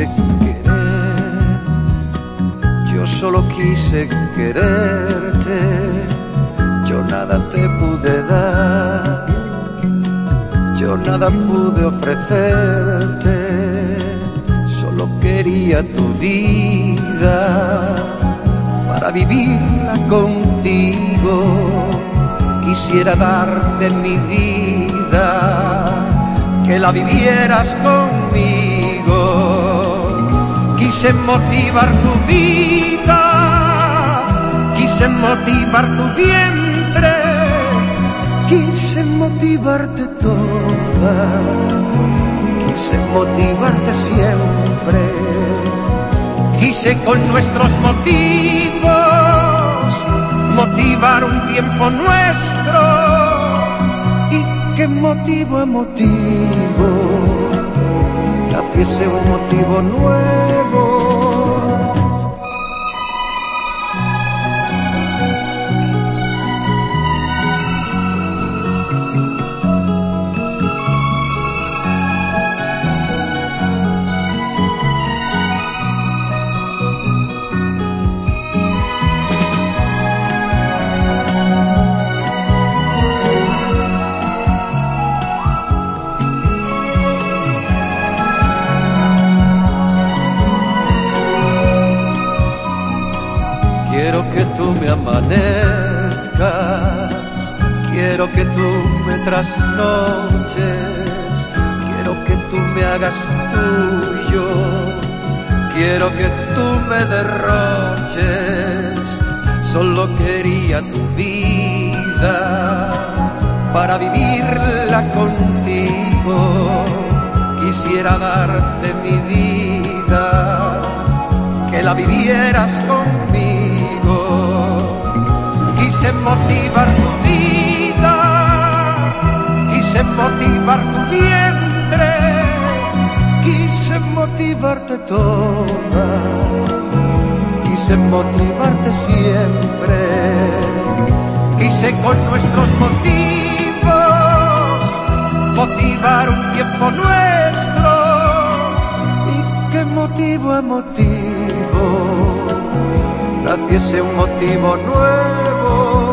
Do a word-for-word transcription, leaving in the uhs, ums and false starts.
quise querer, yo solo quise quererte, yo nada te pude dar, yo nada pude ofrecerte, solo quería tu vida para vivirla contigo. Quisiera darte mi vida, que la vivieras conmigo. Quise motivar tu vida, quise motivar tu vientre, quise motivarte toda, quise motivarte siempre. Quise con nuestros motivos motivar un tiempo nuestro, y que motivo a motivo naciese un motivo nuevo. Quiero que tú me amanezcas, quiero que tú me trasnoches, quiero que tú me hagas tuyo, quiero que tú me derroches. Solo quería tu vida para vivirla contigo. Quisiera darte mi vida, que la vivieras conmigo. Quise motivar tu vida, quise motivar tu vientre, quise motivarte toda, quise motivarte siempre. Quise con nuestros motivos motivar un tiempo nuestro, y que motivo a motivo naciese un motivo nuevo.